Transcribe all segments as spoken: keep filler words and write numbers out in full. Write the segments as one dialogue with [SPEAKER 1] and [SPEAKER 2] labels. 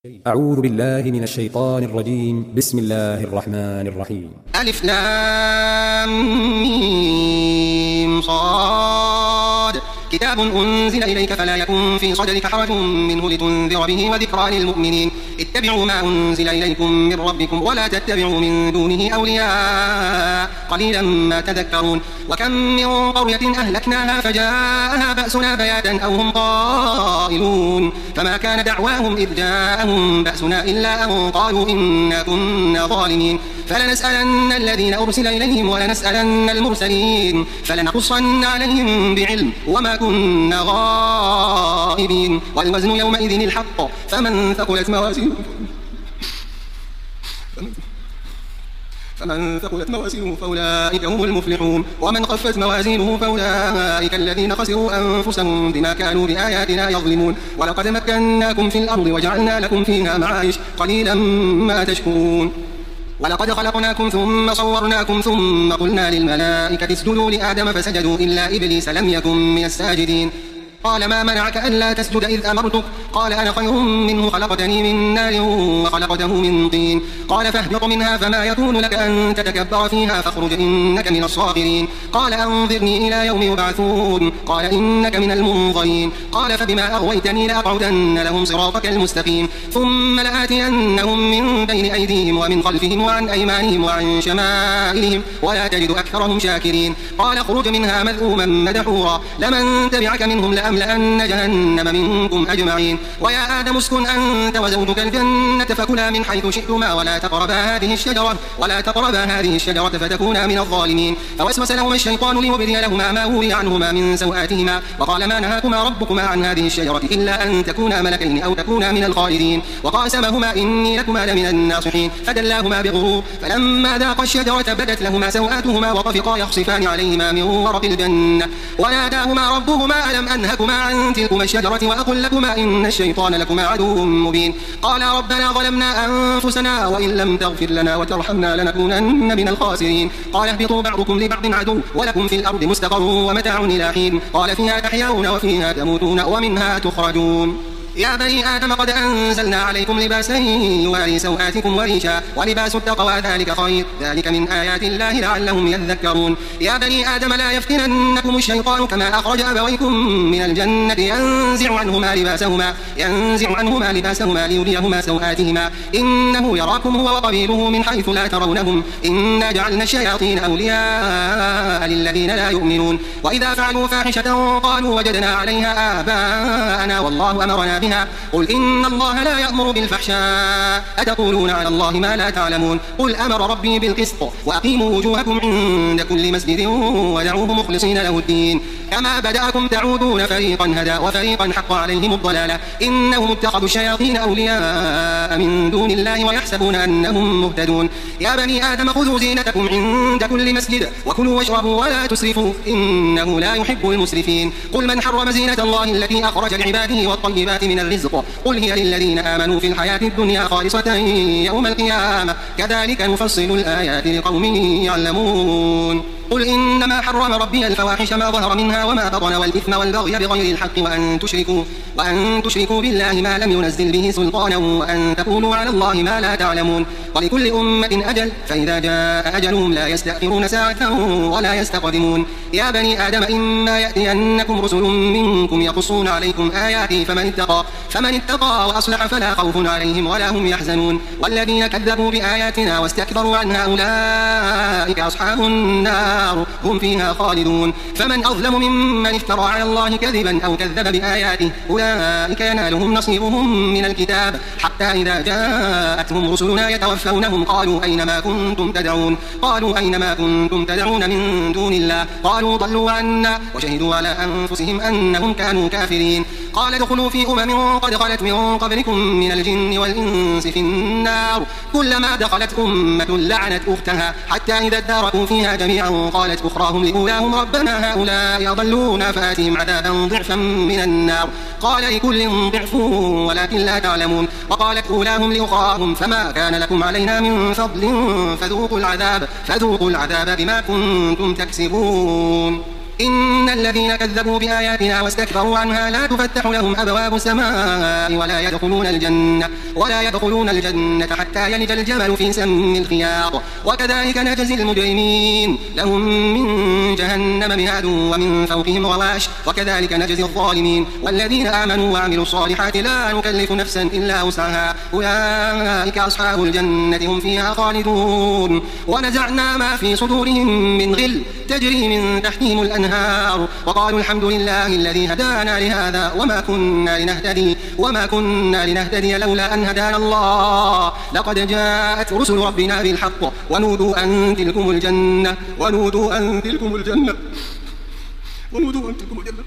[SPEAKER 1] أعوذ بالله من الشيطان الرجيم. بسم الله الرحمن الرحيم.
[SPEAKER 2] ألف لام ميم صاد كتاب أنزل إليك فلا يكن في صدرك حرج منه لتنذر به وذكرى للمؤمنين. اتبعوا ما أنزل إليكم من ربكم ولا تتبعوا من دونه أولياء قليلا ما تذكرون. وكم من قرية أهلكناها فجاءها بأسنا بياتا أو هم قائلون فما كان دعواهم إذ جاءهم بأسنا إلا أن قالوا إنا كنا ظالمين. فلنسألن الذين أرسل إليهم ولنسألن المرسلين فلنقصن عليهم بعلم وما كنا غائبين. والوزن يومئذ الحق فمن ثقلت موازينه فمن ثقلت موازينه فأولئك هم المفلحون. ومن خفت موازينه فأولئك الذين خسروا أنفسهم بما كانوا بآياتنا يظلمون. ولقد مكناكم في الأرض وجعلنا لكم فيها معايش قليلا ما تشكرون. ولقد خلقناكم ثم صورناكم ثم قلنا للملائكة اسجدوا لآدم فسجدوا إلا إبليس لم يكن من الساجدين. قال ما منعك ألا تسجد إذ أمرتك؟ قال أنا خير منه خلقتني من نار وخلقته من طين. قال فاهبط منها فما يكون لك أن تتكبر فيها فاخرج إنك من الصاغرين. قال أنظرني إلى يوم يبعثون. قال إنك من المنظرين. قال فبما أغويتني لأقعدن لهم صراطك المستقيم ثم لآتينهم من بين أيديهم ومن خلفهم وعن أيمانهم وعن شمائلهم ولا تجد أكثرهم شاكرين. قال اخرج منها مذءوما مدحورا لمن تبعك منهم لأ لأملأن جهنم منكم أجمعين. ويا آدم اسكن أنت وزوجك الجنة فكلا من حيث شئتما ولا تقربا هذه الشجرة ولا تقربا هذه الشجرة فتكونا من الظالمين. فوسوس لهما الشيطان ليبدي لهما ما وري عنهما من سوآتهما وقال ما نهاكما ربكما عن هذه الشجرة إلا أن تكونا ملكين أو تكونا من الخالدين. وقاسمهما إني لكما لمن الناصحين فدلاهما بغرور فلما ذاقا الشجرة بدت لهما سوآتهما وطفقا يخصفان عليهما من ورق الجنة وناداهما ربهما ألم أنهكما عن تلكما الشجرة وأقل لكما إن الشيطان لكما عدو مبين. قالا ربنا ظلمنا أنفسنا وإن لم تغفر لنا وترحمنا لنكونن من الخاسرين. قال اهبطوا بعضكم لبعض عدو ولكم في الأرض مستقر ومتاع إلى حين. قال فيها تحيون وفيها تموتون ومنها تخرجون. يا بني آدم قد أنزلنا عليكم لباسا يواري سوآتكم وريشا ولباس التقوى ذلك خير ذلك من آيات الله لعلهم يذكرون. يا بني آدم لا يفتننكم الشيطان كما أخرج أبويكم من الجنة ينزع عنهما لباسهما ينزع عنهما لباسهما ليريهما سوآتهما إنه يراكم هو وقبيله من حيث لا ترونهم إنا جعلنا الشياطين أولياء للذين لا يؤمنون. وإذا فعلوا فاحشة قالوا وجدنا عليها آباءنا والله أمرنا بها. قل إن الله لا يأمر بالفحشاء أتقولون على الله ما لا تعلمون. قل أمر ربي بالقسط وأقيموا وجوهكم عند كل مسجد ودعوه مخلصين له الدين كما بدأكم تعودون فريقا هدى وفريقا حق عليهم الضلالة إنهم اتخذوا الشياطين أولياء من دون الله ويحسبون أنهم مهتدون. يا بني آدم خذوا زينتكم عند كل مسجد وكلوا واشربوا ولا تسرفوا إنه لا يحب المسرفين. قل من حرم زينة الله التي أخرج لعباده والطيبات من الرزق قل هي للذين آمنوا في الحياة الدنيا خالصة يوم القيامة كذلك نفصل الآيات لقوم يعلمون. قل إنما حرم ربي الفواحش ما ظهر منها وما بطن والإثم والبغي بغير الحق وأن تشركوا وأن تشركوا بالله ما لم ينزل به سلطانا وأن تقولوا على الله ما لا تعلمون. ولكل أمة أجل فإذا جاء أجلهم لا يستأخرون ساعة ولا يستقدمون. يا بني آدم إما يأتينكم رسل منكم يقصون عليكم آياتي فمن اتقى فمن اتقى وأصلح فلا خوف عليهم ولا هم يحزنون. والذين كذبوا بآياتنا واستكبروا عنها أولئك أصحاب النار هم فيها خالدون. فمن أظلم ممن افترى على الله كذبا أو كذب بآياته أولئك ينالهم نصيبهم من الكتاب حتى إذا جاءتهم رسلنا يتوفونهم قالوا أينما كنتم تدعون قالوا أينما كنتم تدعون من دون الله قالوا ضلوا عنا وشهدوا على أنفسهم أنهم كانوا كافرين. قال ادخلوا في أمم قد خلت من قبلكم من الجن والإنس في النار كلما دخلت أمة لعنت أختها حتى إذا اداركوا فيها جميعا قالت أخراهم لأولاهم ربنا هؤلاء أضلونا فآتهم عذابا ضعفا من النار قال لكل ضعف ولكن لا تعلمون. وقالت أولاهم لأخراهم فما كان لكم علينا من فضل فذوقوا العذاب فذوقوا العذاب بما كنتم تكسبون. إن الذين كذبوا بآياتنا واستكبروا عنها لا تفتح لهم أبواب السماء ولا يدخلون الجنة ولا يدخلون الجنة حتى يلج الجمل في سم الخياط وكذلك نجزي المجرمين لهم من جهنم مهاد ومن فوقهم غواش وكذلك نجزي الظالمين والذين آمنوا وعملوا الصالحات لا نكلف نفسا إلا وسعها أولئك أصحاب الجنة هم فيها خالدون ونزعنا ما في صدورهم من غل تجري من تحتهم الأنهار وقالوا الحمد لله الذي هدانا لهذا وما كنا لنهتدي وما كنا لنهتدي لولا أن هدانا الله لقد جاءت رسل ربنا بالحق ونودوا أن تلكم الجنة ونودوا أن تلكم الجنة ونودوا أن تلكم الجنة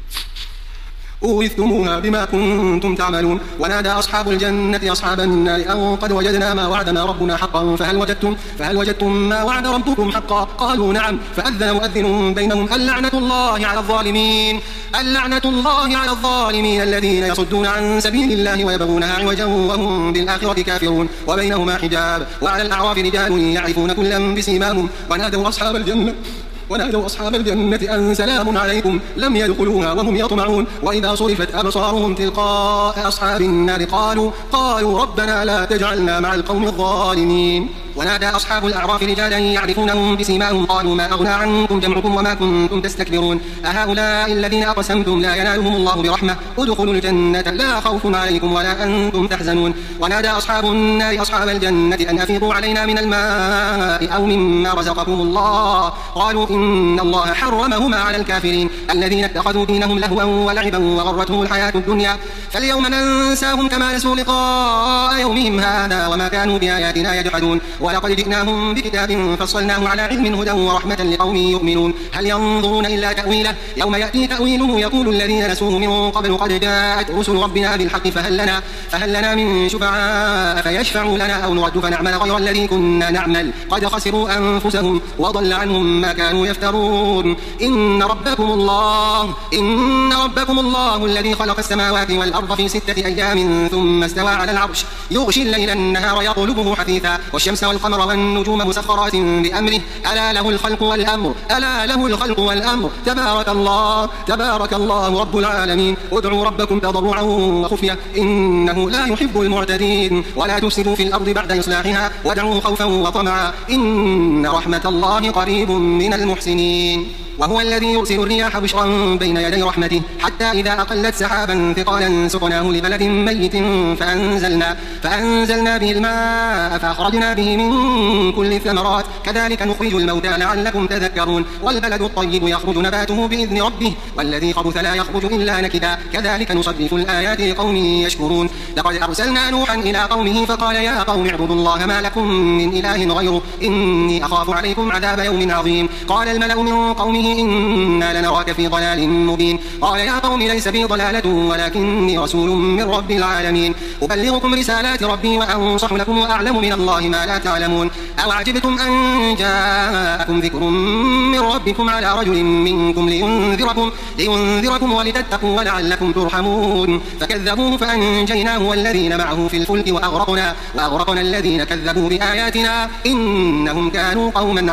[SPEAKER 2] أورثتموها بما كنتم تعملون ونادى أصحاب الجنة أصحاب النار أن قد وجدنا ما وعدنا ربنا حقا فهل وجدتم فهل وجدتم ما وعد ربكم حقا قالوا نعم فأذن مؤذن بينهم اللعنة الله على الظالمين اللعنة الله على الظالمين الذين يصدون عن سبيل الله ويبغونها عوجا وهم بالآخرة كافرون وبينهما حجاب وعلى الأعراف رجال يعرفون كلا بسيماهم ونادوا أصحاب الجنة ونادوا أصحاب الجنة أن سلام عليكم لم يدخلوها وهم يطمعون وإذا صرفت أبصارهم تلقاء أصحاب النار قالوا قالوا ربنا لا تجعلنا مع القوم الظالمين ونادى أصحاب الأعراف رجالا يعرفونهم بسيماهم قالوا ما أغنى عنكم جمعكم وما كنتم تستكبرون أهؤلاء الذين أقسمتم لا ينالهم الله برحمة ادخلوا الجنة لا خوف عليكم ولا أنتم تحزنون ونادى أصحاب النار أصحاب الجنة أن أفيضوا علينا من الماء أو مما رزقكم الله قالوا إن الله حرمهما على الكافرين الذين اتخذوا دينهم لهوا ولعبا وغرتهم الحياة الدنيا فاليوم ننساهم كما نسوا لقاء يومهم هذا وما كانوا بآياتنا يجحدون ولقد جئناهم بكتاب فصلناه على علم هدى ورحمة لقوم يؤمنون هل ينظرون إلا تأويله يوم يأتي تأويله يقول الذين نسوه من قبل قد جاءت رسل ربنا بالحق فهل لنا, فهل لنا من شفعاء فيشفعوا لنا أو نرد فنعمل غير الذي كنا نعمل قد خسروا أنفسهم وضل عنهم ما كانوا يفترون إن ربكم الله إن ربكم الله الذي خلق السماوات والأرض في ستة أيام ثم استوى على العرش يغشي الليل النهار يطلبه حثيثا والشمس والقمر والنجوم مسخرات بأمره ألا له الخلق والأمر ألا له الخلق والأمر تبارك الله تبارك الله رب العالمين ادعوا ربكم تضرعا وخفية إنه لا يحب المعتدين ولا تفسدوا في الأرض بعد إصلاحها وادعوه خوفا وطمعا إن رحمة الله قريب من المحسنين وهو الذي يرسل الرياح بشرا بين يدي رحمته حتى إذا أقلت سحابا ثقالا سقناه لبلد ميت فأنزلنا, فأنزلنا به الماء فأخرجنا به من كل الثمرات كذلك نخرج الموتى لعلكم تذكرون والبلد الطيب يخرج نباته بإذن ربه والذي خبث لا يخرج إلا نكدا كذلك نصرف الآيات لقوم يشكرون لقد أرسلنا نوحا إلى قومه فقال يا قوم اعبدوا الله ما لكم من إله غيره إني أخاف عليكم عذاب يوم عظيم قال الملأ من قومه إنا لنراك في ضلال مبين قال يا قوم ليس بي ضلالة ولكني رسول من رب العالمين أبلغكم رسالات ربي وأنصح لكم وأعلم من الله ما لا تعلمون أو عجبتم أن جاءكم ذكر من ربكم على رجل منكم لينذركم, لينذركم ولتتقوا ولعلكم ترحمون فكذبوه فأنجيناه والذين معه في الفلك وأغرقنا, وأغرقنا الذين كذبوا بآياتنا إنهم كانوا قوما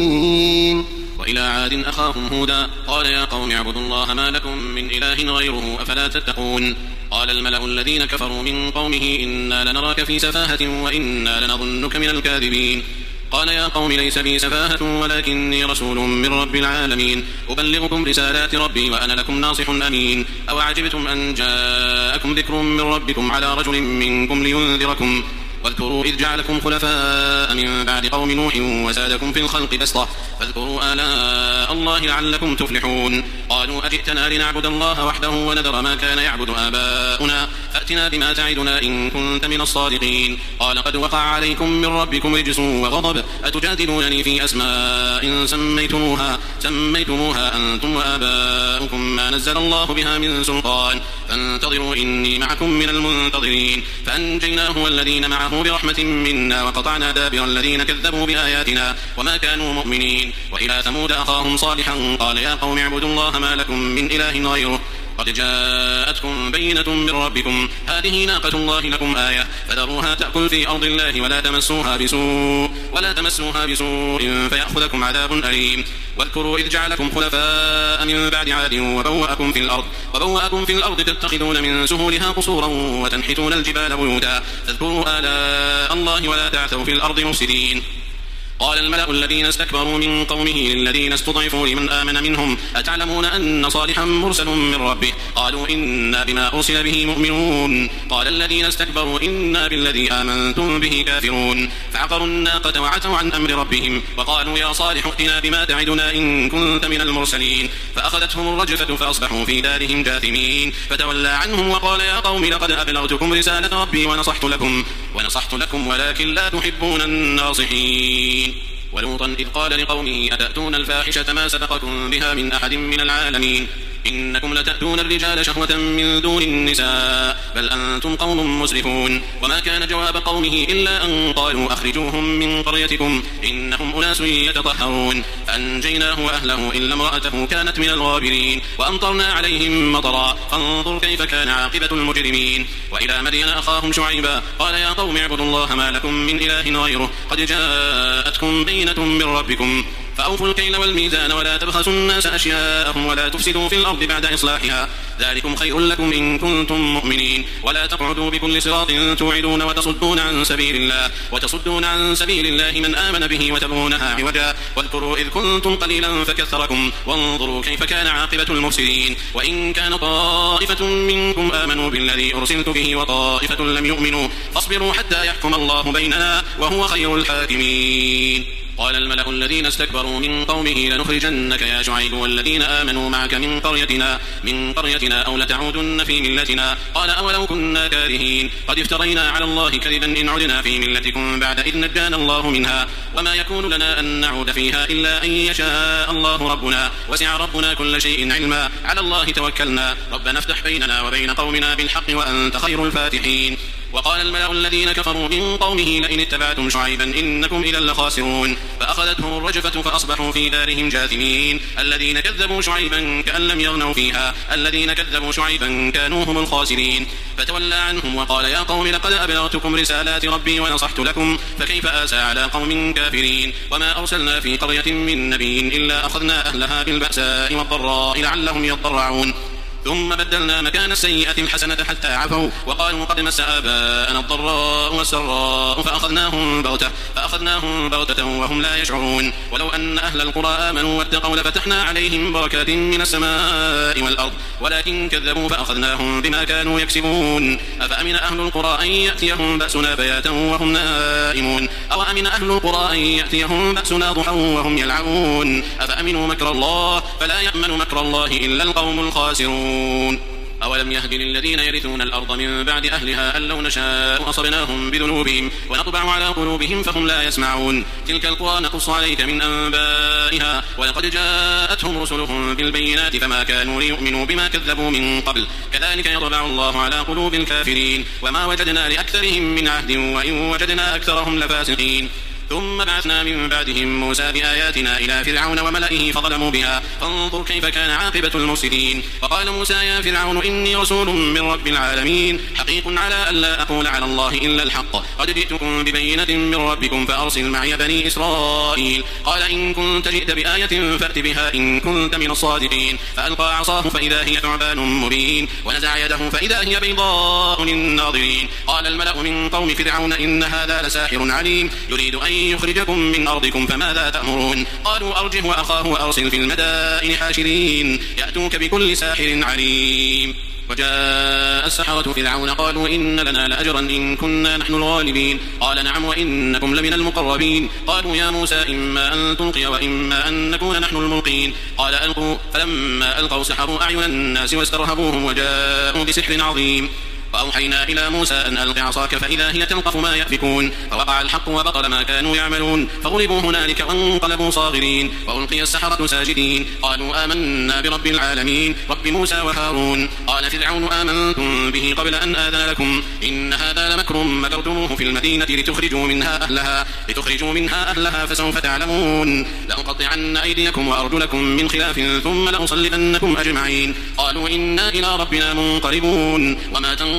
[SPEAKER 2] عمين
[SPEAKER 3] وإلى عاد أخاهم هودا قال يا قوم اعبدوا الله ما لكم من إله غيره أفلا تتقون قال الملأ الذين كفروا من قومه إنا لنراك في سفاهة وإنا لنظنك من الكاذبين قال يا قوم ليس بي سفاهة ولكني رسول من رب العالمين أبلغكم رسالات ربي وأنا لكم ناصح أمين أو عجبتم أن جاءكم ذكر من ربكم على رجل منكم لينذركم واذكروا إذ جعلكم خلفاء من بعد قوم نوح وزادكم في الخلق بسطة فاذكروا آلاء الله لعلكم تفلحون قالوا أجئتنا لنعبد الله وحده ونذر ما كان يعبد آباؤنا فأتنا بما تعدنا إن كنت من الصادقين قال قد وقع عليكم من ربكم رجس وغضب أتجادلونني في أسماء سميتموها, سميتموها أنتم وآباؤكم ما نزل الله بها من سلطان فانتظروا إني معكم من المنتظرين فأنجيناه والذين معه برحمة منا وقطعنا دابر الذين كذبوا بآياتنا وما كانوا مؤمنين وإلى ثمود أخاهم صالحا قال يا قوم اعبدوا الله ما لكم من إله غيره قد جاءتكم بينة من ربكم هذه ناقة الله لكم آية فذروها تأكل في أرض الله ولا تمسوها بسوء ولا تمسوها بسوء فيأخذكم عذاب أليم. واذكروا إذ جعلكم خلفاء من بعد عاد وبوأكم في الأرض وبوأكم في الأرض تتخذون من سهولها قصورا وتنحتون الجبال بيوتا فاذكروا آلاء الله ولا تعثوا في الأرض مفسدين. قال الملأ الذين استكبروا من قومه للذين استضعفوا لمن آمن منهم أتعلمون أن صالحا مرسل من ربه قالوا إنا بما أرسل به مؤمنون. قال الذين استكبروا إنا بالذي آمنتم به كافرون. فعقروا الناقة وعتوا عن أمر ربهم وقالوا يا صالح ائتنا بما تعدنا إن كنت من المرسلين. فأخذتهم الرجفة فأصبحوا في دارهم جاثمين. فتولى عنهم وقال يا قوم لقد أبلغتكم رسالة ربي ونصحت لكم ونصحت لكم ولكن لا تحبون الناصحين. ولوطا إذ قال لقومه أتأتون الفاحشة ما سبقكم بها من أحد من العالمين إنكم لتأتون الرجال شهوة من دون النساء بل أنتم قوم مسرفون. وما كان جواب قومه إلا أن قالوا أخرجوهم من قريتكم إنهم أناس يتطهرون. فأنجيناه وأهله إلا امرأته كانت من الغابرين وأمطرنا عليهم مطرا فانظر كيف كان عاقبة المجرمين. وإلى مدين أخاهم شعيبا قال يا قوم اعبدوا الله ما لكم من إله غيره قد جاءتكم بينة من ربكم فأوفوا الكيل والميزان ولا تبخسوا الناس أشياءهم ولا تفسدوا في الأرض بعد إصلاحها ذلكم خير لكم إن كنتم مؤمنين. ولا تقعدوا بكل صراط توعدون وتصدون عن سبيل الله وتصدون عن سبيل الله من آمن به وتبغونها عوجا. واذكروا إذ كنتم قليلا فكثركم وانظروا كيف كان عاقبة المفسدين. وإن كان طائفة منكم آمنوا بالذي أرسلت به وطائفة لم يؤمنوا فاصبروا حتى يحكم الله بيننا وهو خير الحاكمين. قال الملأ الذين استكبروا من قومه لنخرجنك يا شعيب والذين آمنوا معك من قريتنا من قريتنا أو لتعودن في ملتنا. قال أولو كنا كارهين قد افترينا على الله كذبا إن عدنا في ملتكم بعد إذ نجانا الله منها وما يكون لنا أن نعود فيها إلا أن يشاء الله ربنا وسع ربنا كل شيء علما على الله توكلنا ربنا افتح بيننا وبين قومنا بالحق وأنت خير الفاتحين. وقال الملأ الذين كفروا من قومه لئن اتبعتم شعيبا إنكم إذا لخاسرون. فأخذتهم الرجفة فأصبحوا في دارهم جاثمين. الذين كذبوا شعيبا كأن لم يغنوا فيها الذين كذبوا شعيبا كانوا هم الخاسرين. فتولى عنهم وقال يا قوم لقد أبلغتكم رسالات ربي ونصحت لكم فكيف آسى على قوم كافرين. وما أرسلنا في قرية من نبي إلا أخذنا أهلها بالبأساء والضراء لعلهم يضرعون ثم بدلنا مكان السيئة الحسنة حتى عفوا وقالوا قد مس آباءنا الضراء والسراء فأخذناهم بغتة فأخذناهم بغتة وهم لا يشعرون. ولو أن أهل القرى آمنوا واتقوا لفتحنا عليهم بركات من السماء والأرض ولكن كذبوا فأخذناهم بما كانوا يكسبون. أفأمن أهل القرى أن يأتيهم بأسنا بياتا وهم نائمون أو أمن أهل القرى أن يأتيهم بأسنا ضحى وهم يلعبون. أفأمنوا مكر الله فلا يأمن مكر الله إلا القوم الخاسرون. أولم يهد للذين يرثون الأرض من بعد أهلها أن لو نشاء أصبناهم بذنوبهم ونطبع على قلوبهم فهم لا يسمعون. تلك القرى نقص عليك من أنبائها ولقد جاءتهم رسلهم بالبينات فما كانوا ليؤمنوا بما كذبوا من قبل كذلك يطبع الله على قلوب الكافرين وما وجدنا لأكثرهم من عهد وإن وجدنا أكثرهم لفاسقين. ثم بعثنا من بعدهم موسى بآياتنا إلى فرعون وملئه فظلموا بها فانظر كيف كان عاقبة المفسدين. وقال موسى يا فرعون إني رسول من رب العالمين حقيق على أن لا أقول على الله إلا الحق قد جئتكم ببينة من ربكم فأرسل معي بني إسرائيل. قال إن كنت جئت بآية فأت بها إن كنت من الصادقين. فألقى عصاه فإذا هي ثعبان مبين ونزع يده فإذا هي بيضاء للناظرين. قال الملأ من قوم فرعون إن هذا لساحر عليم يريد أن يخرجكم من أرضكم فماذا تأمرون. قالوا أرجه وأخاه وأرسل في المدائن حاشرين يأتوك بكل ساحر عليم. وجاء السحرة فرعون قالوا إن لنا لأجرا إن كنا نحن الغالبين. قال نعم وإنكم لمن المقربين. قالوا يا موسى إما أن تلقي وإما أن نكون نحن الملقين. قال ألقوا فلما ألقوا سحروا أعين الناس واسترهبوهم وجاءوا بسحر عظيم. وأوحينا إلى موسى أن ألق عصاك فإذا هي تلقف ما يأفكون. فوقع الحق وبطل ما كانوا يعملون فغلبوا هنالك وانقلبوا صاغرين وألقي السحرة ساجدين قالوا آمنا برب العالمين رب موسى وهارون. قال فرعون آمنتم به قبل أن آذن لكم إن هذا لمكر مكرتموه في المدينة لتخرجوا منها أهلها لتخرجوا منها أهلها فسوف تعلمون. لأقطعن أيديكم وأرجلكم من خلاف ثم لأصلبنكم أجمعين. قالوا إنا إلى ربنا منقلبون وما تنقلبون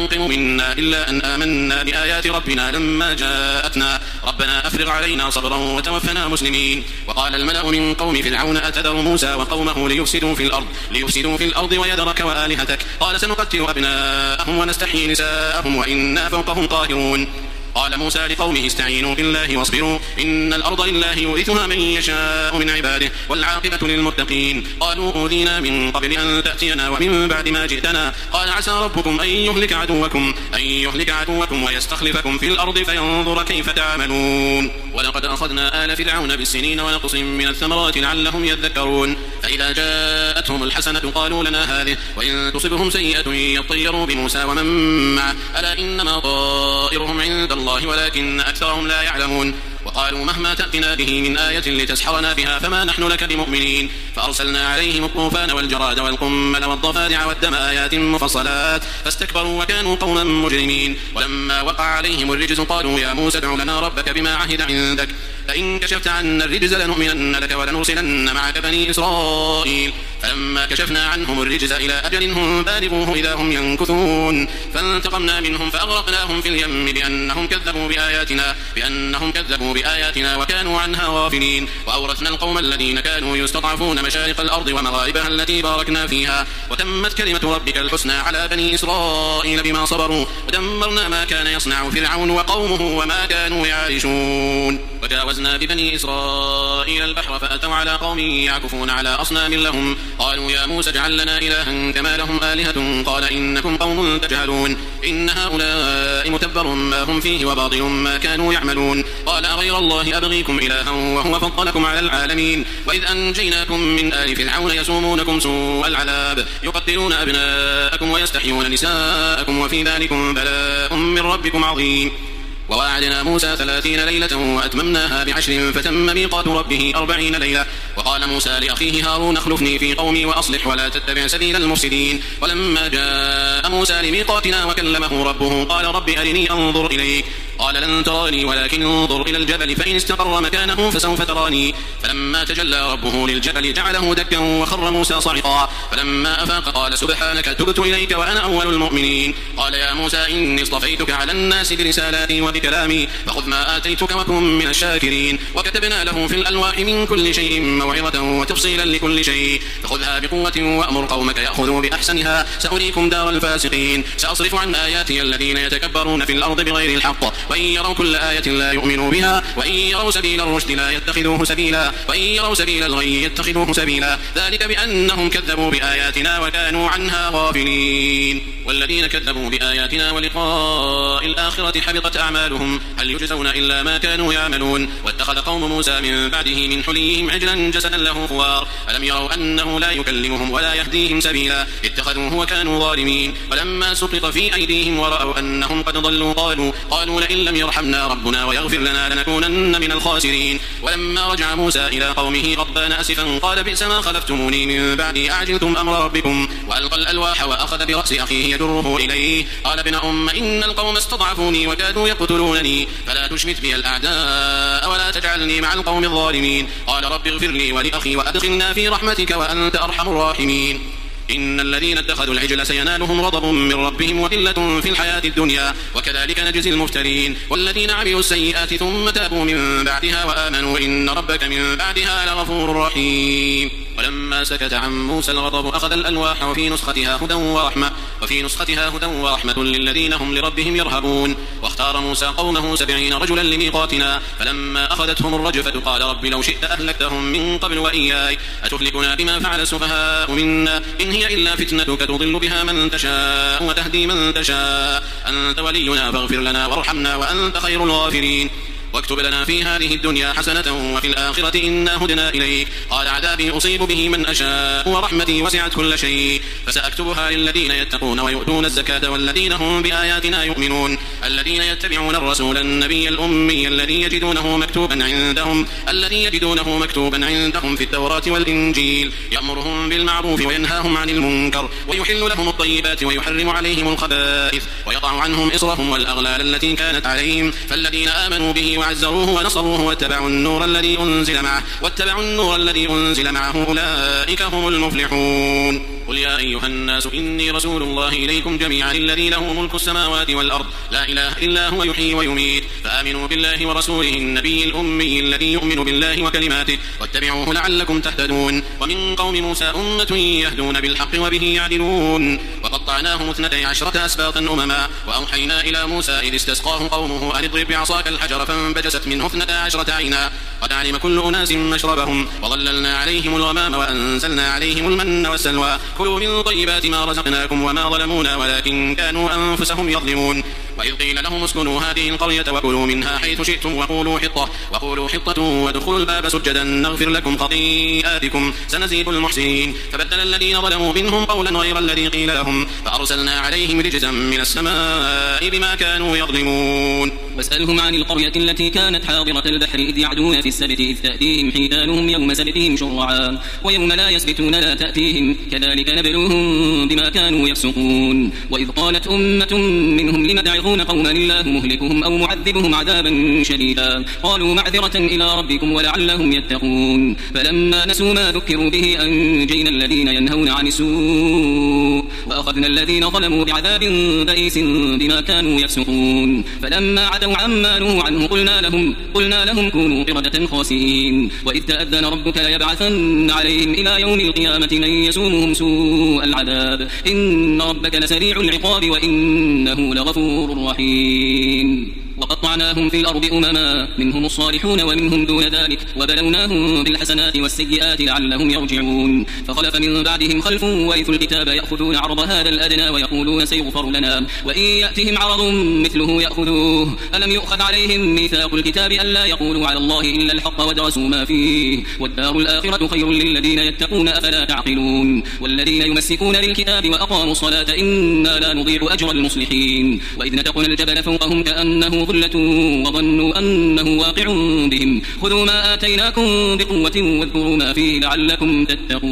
[SPEAKER 3] ينقم منا إلا أن آمنا بآيات ربنا لما جاءتنا ربنا أفرغ علينا صبرا وتوفنا مسلمين. وقال الملأ من قوم فرعون أتذر موسى وقومه ليفسدوا في الأرض ليفسدوا في الأرض ويذرك وآلهتك قال سنقتل أبناءهم ونستحيي نساءهم وإنا فوقهم قاهرون. قال موسى لقومه استعينوا بالله واصبروا إن الأرض لله يورثها من يشاء من عباده والعاقبة للمتقين. قالوا أوذينا من قبل أن تأتينا ومن بعد ما جئتنا قال عسى ربكم أن يهلك عدوكم أن يهلك عدوكم ويستخلفكم في الأرض فينظر كيف تعملون. ولقد أخذنا آل فرعون بالسنين ونقص من الثمرات لعلهم يذكرون. فإذا جاءتهم الحسنة قالوا لنا هذه وإن تصبهم سيئة يطيروا بموسى ومن معه ألا إنما طائرهم عند الله ولكن أكثرهم لا يعلمون. وقالوا مهما تأتنا به من آية لتسحرنا بها فما نحن لك بمؤمنين. فأرسلنا عليهم الطوفان والجراد والقمل والضفادع والدم آيات مفصلات فاستكبروا وكانوا قوما مجرمين. ولما وقع عليهم الرجز قالوا يا موسى ادع لنا ربك بما عهد عندك فإن كشفت عنا الرجز لنؤمنن لك ولنرسلن معك بني إسرائيل. فلما كشفنا عنهم الرجز إلى أجل هم بالغوه إذا هم ينكثون فانتقمنا منهم فأغرقناهم في اليم بأنهم كذبوا بآياتنا بأنهم كذبوا بآياتنا وكانوا عنها غافلين. وأورثنا القوم الذين كانوا يستضعفون مشارق الأرض ومغاربها التي باركنا فيها وتمت كلمة ربك الحسنى على بني إسرائيل بما صبروا ودمرنا ما كان يصنع فرعون وقومه وما كانوا يعيشون. وجاوزنا ببني إسرائيل البحر فأتوا على قوم يعكفون على أصنام لهم قالوا يا موسى اجعل لنا إلها كما لهم آلهة قال إنكم قوم تجهلون إن هؤلاء متبر ما هم فيه وباطل ما كانوا يعملون. قال غير الله أبغيكم إلها وهو فضلكم على العالمين. وإذ أنجيناكم من آل فرعون يسومونكم سوء العذاب يقتلون أبناءكم ويستحيون نساءكم وفي ذلكم بلاء من ربكم عظيم. وواعدنا موسى ثلاثين ليلة وأتممناها بعشر فتم ميقات ربه أربعين ليلة. وقال موسى لأخيه هارون اخلفني في قومي وأصلح ولا تتبع سبيل المفسدين. ولما جاء موسى لميقاتنا وكلمه ربه قال رب أرني أنظر إليك قال لن تراني ولكن انظر إلى الجبل فإن استقر مكانه فسوف تراني. فلما تجلى ربه للجبل جعله دكا وخر موسى صعقا. فلما أفاق قال سبحانك تبت إليك وأنا أول المؤمنين. قال يا موسى إني اصطفيتك على الناس برسالاتي وبكلامي فخذ ما آتيتك وكن من الشاكرين. وكتبنا له في الألواح من كل شيء موعظة وتفصيلا لكل شيء فخذها بقوة وأمر قومك يأخذوا بأحسنها سأريكم دار الفاسقين. سأصرف عن آياتي الذين يتكبرون في الأرض بغير الحق وإن يروا كل آية لا يؤمنوا بها وإن يروا سبيل الرشد لا يتخذوه سبيلا وإن يروا سبيل الغي يتخذوه سبيلا ذلك بأنهم كذبوا بآياتنا وكانوا عنها غافلين. والذين كذبوا بآياتنا ولقاء الآخرة حبطت أعمالهم هل يجزون إلا ما كانوا يعملون. واتخذ قوم موسى من بعده من حليهم عجلا جسدا له خوار ألم يروا أنه لا يكلمهم ولا يهديهم سبيلا اتخذوه وكانوا ظالمين. ولما سقط في أيديهم ورأوا أنهم قد ضلوا قالوا قالوا لئن لم يرحمنا ربنا ويغفر لنا لنكونن من الخاسرين. ولما رجع موسى إلى قومه غضبان أسفا قال بئس ما خلفتموني من بعدي أعجلتم أمر ربكم. وألقى الألواح وأخذ برأس أخيه يجره إليه قال ابن أم إن القوم استضعفوني وكادوا يقتلونني فلا تشمت بي الأعداء ولا تجعلني مع القوم الظالمين. قال رب اغفر لي ولأخي وأدخلنا في رحمتك وأنت أرحم الراحمين. إن الذين اتخذوا العجل سينالهم غضب من ربهم وذلة في الحياة الدنيا وكذلك نجزي المفترين. والذين عملوا السيئات ثم تابوا من بعدها وآمنوا إن ربك من بعدها لغفور رحيم. ولما سكت عن موسى الغضب أخذ الألواح وفي نسختها هدى ورحمة وفي نسختها هدى ورحمة للذين هم لربهم يرهبون. واختار موسى قومه سبعين رجلا لميقاتنا فلما أخذتهم الرجفة قال رب لو شئت أهلكتهم من قبل وإياي أتهلكنا بما فعل السفهاء منا إن هي إلا فتنتك تضل بها من تشاء وتهدي من تشاء أنت ولينا فاغفر لنا وارحمنا وأنت خير الغافرين. واكتب لنا في هذه الدنيا حسنة وفي الآخرة إنا هدنا إليك. قال عذابي أصيب به من أشاء ورحمتي وسعت كل شيء فسأكتبها للذين يتقون ويؤتون الزكاة والذين هم بآياتنا يؤمنون. الذين يتبعون الرسول النبي الأمي الذي يجدونه مكتوبا عندهم الذي يجدونه مكتوبا عندهم في التوراة والإنجيل يأمرهم بالمعروف وينهاهم عن المنكر ويحل لهم الطيبات ويحرم عليهم الخبائث ويضع عنهم إصرهم والأغلال التي كانت عليهم فالذين آمنوا به وعزروه ونصروه واتبعوا النور الذي أنزل معه واتبعوا النور الذي أنزل معه أولئك هم المفلحون. قل يا أيها الناس إني رسول الله إليكم جميعا الذي له ملك السماوات والأرض لا إله إلا هو يحيي ويميت فآمنوا بالله ورسوله النبي الأمي الذي يؤمن بالله وكلماته واتبعوه لعلكم تهتدون. ومن قوم موسى أمة يهدون بالحق وبه يعدلون. وقطعناهم اثنتي عشرة أسباطا أمما وأوحينا إلى موسى إذ استسقاه قومه أن اضرب بعصاك الحجر فانبجست منه اثنتا عشرة عينا قد علم كل أناس مشربهم وظللنا عليهم الغمام وأنزلنا عليهم المن والسلوى كلوا من طيبات ما رزقناكم وما ظلمونا ولكن كانوا أنفسهم يظلمون. وإذ قيل لهم اسكنوا هذه القرية وكلوا منها حيث شئتم وقولوا حطة وقولوا حطة وادخلوا الباب سجدا نغفر لكم خطيئاتكم سنزيد المحسنين. فبدل الذين ظلموا منهم قولا غير الذي قيل لهم فأرسلنا عليهم رجزا من السماء بما كانوا يظلمون.
[SPEAKER 4] واسألهم عن القرية التي كانت حاضرة البحر إذ يعدون في السبت إذ تأتيهم حيتانهم يوم سبتهم شرعا ويوم لا يسبتون لا تأتيهم كذلك نبلوهم بما كانوا يفسقون. وإذ قالت أمة منهم لم تعظون قوما الله مهلكهم أو معذبهم عذابا شديدا قالوا معذرة إلى ربكم ولعلهم يتقون. فلما نسوا ما ذكروا به أنجينا الذين ينهون عن السوء وأخذنا الذين ظلموا بعذاب بئيس بما كانوا يفسقون. فلما عتوا عما نهوا عنه قلنا لهم, قلنا لهم كونوا قردة خاسئين. وإذ تأذن ربك ليبعثن عليهم إلى يوم القيامة من يسومهم سوء العذاب إن ربك لسريع العقاب وإنه لغفور رحيم. وقطعناهم في الأرض أمما منهم الصالحون ومنهم دون ذلك وبلوناهم بالحسنات والسيئات لعلهم يرجعون. فخلف من بعدهم خلف ورثوا الكتاب يأخذون عرض هذا الأدنى ويقولون سيغفر لنا وإن يأتهم عرض مثله يأخذوه ألم يؤخذ عليهم ميثاق الكتاب ألا يقولوا على الله إلا الحق ودرسوا ما فيه والدار الآخرة خير للذين يتقون أفلا تعقلون. والذين يمسكون بالكتاب وأقاموا الصلاة إنا لا نضيع أجر المصلحين. وإذ نتقنا الجبل فوقهم كأنه ظلة وظنوا أنه واقع بهم خذوا ما آتيناكم بقوة واذكروا ما فيه لعلكم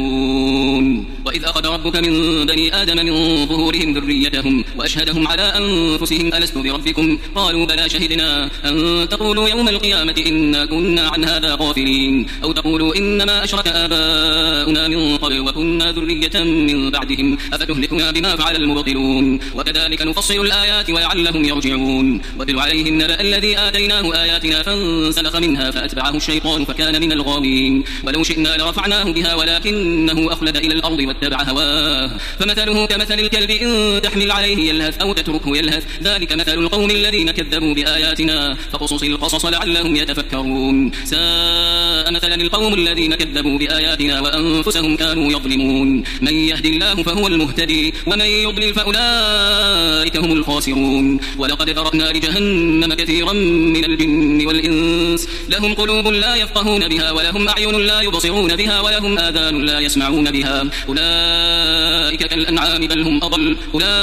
[SPEAKER 4] تتقون. وإذ أخذ ربك من بني آدم من ظهورهم ذريتهم وأشهدهم على أنفسهم ألست بربكم قالوا بلى شهدنا أن تقولوا يوم القيامة إنا كنا عن هذا غافلين أو تقولوا إنما أشرك آباؤنا من قبل وكنا ذرية من بعدهم أفتهلكنا بما فعل المبطلون. وكذلك نفصل الآيات ولعلهم يرجعون. واتل عليهم نبأ الذي آتيناه آياتنا فانسلخ منها فأتبعه الشيطان فكان من الغاوين. ولو شئنا لرفعناه بها ولكنه أخلد إلى الأرض واتبع هواه فمثله كمثل الكلب إن تحمل عليه يلهث أو تتركه يلهث ذلك مثل القوم الذين كذبوا بآياتنا فقصص القصص لعلهم يتفكرون. ساء مثلا القوم الذين كذبوا بآياتنا وأنفسهم كانوا يظلمون. من يهدي الله فهو المهتدي ومن يضلل فأولئك هم الخاسرون. ولقد ذرأنا لجهنم كثيرا من الجن والإنس لهم قلوب لا يفقهون بها ولهم أعين لا يبصرون بها ولهم آذان لا يسمعون بها أولئك كالأنعام بل هم أضل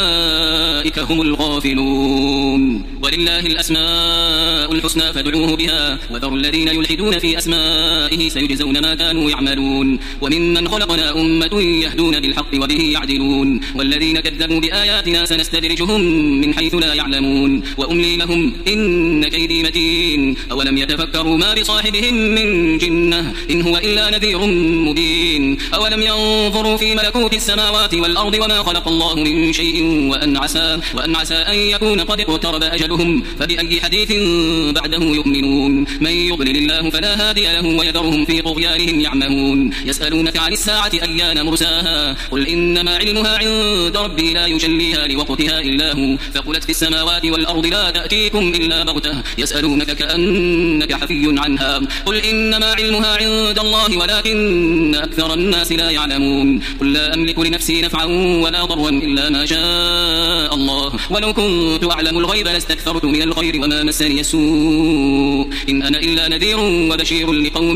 [SPEAKER 4] أولئك هم الغافلون. ولله الأسماء الحسنى فادعوه بها وذروا الذين يلحدون في أسمائه سيجزون ما كانوا يعملون. وممن خلقنا أمة يهدون بالحق وبه يعدلون. والذين كذبوا بآياتنا سنستدرجهم من حيث لا يعلمون وأملي لهم إن كيدي متين. أولم يتفكروا ما بصاحبهم من جنة إن هو إلا نذير مبين. أولم ينظروا في ملكوت السماوات والأرض وما خلق الله من شيء وأن عسى, وأن عسى أن يكون قد اقترب أجلهم فبأي حديث بعده يؤمنون. من يضلل الله فلا هادي له ويذرهم في طغيانهم يعمهون. يسألونك عن الساعة أيان مرساها قل إنما علمها عند ربي لا يجليها لوقتها إلا هو فقلت في السماوات والأرض لا تأتيكم إلا بغتة يسألونك كأنك حفي عنها قل إنما علمها عند الله ولكن أكثر الناس لا يعلمون. قل لا أملك لنفسي نفعا ولا ضرا إلا ما شاء الله ولو كنت أعلم الغيب لاستكثرت من الخير وما مسني السوء إن أنا إلا نذير وبشير لقوم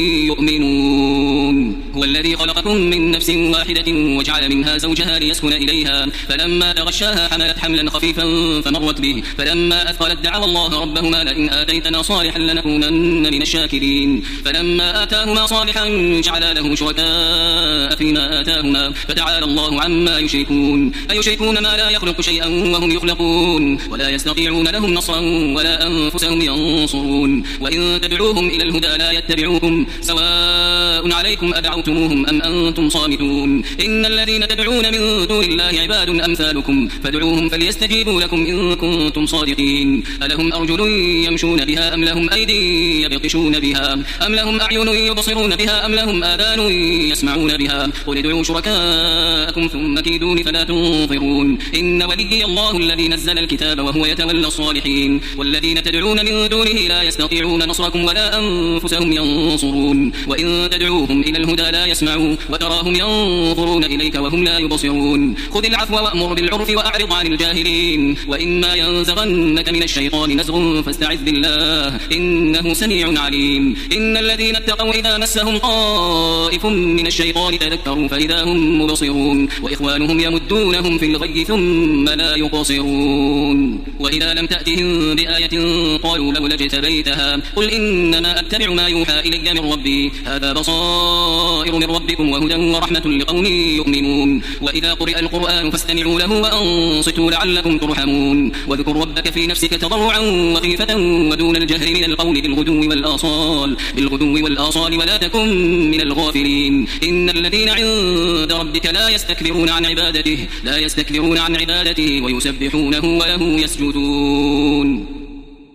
[SPEAKER 4] يؤمنون. هو الذي خلقكم من نفس واحدة وجعل منها زوجها ليسكن إليها فلما تغشاها حملت حملا خفيفا فمرت به فلما أثقلت دعوا الله ربهما لئن آتيتنا صالحا لنكونن من الشاكرين. فلما آتاهما صالحا جعلا له شركاء فيما آتاهما فتعالى الله عما يشركون. أيشركون ما لا يخلق شيئا وهم يخلقون ولا يستطيعون لهم نصرا ولا أنفسهم أنفسهم ينصرون وإن تدعوهم إلى الهدى لا يتبعوكم سواء عليكم أدعوتموهم أم أنتم صامتون إن الذين تدعون من دون الله عباد أمثالكم فادعوهم فليستجيبوا لكم إن كنتم صادقين ألهم أرجل يمشون بها أم لهم أيدي يبطشون بها أم لهم أعين يبصرون بها أم لهم آذان يسمعون بها قل ادعوا شركاءكم ثم كيدون فلا تنظرون إن وليي الله الذي نزل الكتاب وهو يتولى الصالحين والذين تدعون من دونه لا يستطيعون نصركم ولا أنفسهم ينصرون وإن تدعوهم إلى الهدى لا يسمعوا وتراهم ينظرون إليك وهم لا يبصرون خذ العفو وأمر بالعرف وأعرض عن الجاهلين وإما ينزغنك من الشيطان نزغ فاستعذ بالله إنه سميع عليم إن الذين اتقوا إذا مسهم طائف من الشيطان تذكروا فإذا هم مبصرون وإخوانهم يمدونهم في الغي ثم لا يقصرون وإذا لم تأتهم بآية قالوا لولا اجتبيتها قل إنما أتبع ما يوحى إلي من ربي هذا بصائر من ربكم وهدى ورحمة لقوم يؤمنون وإذا قرئ القرآن فاستمعوا له وأنصتوا لعلكم ترحمون واذكر ربك في نفسك تضرعا وخيفة ودون الجهر من القول بالغدو والآصال بالغدو والآصال ولا تكن من الغافلين إن الذين عند ربك لا يستكبرون عن عبادته لا يستكبرون عن عبادته ويسبحونه وله يسجدون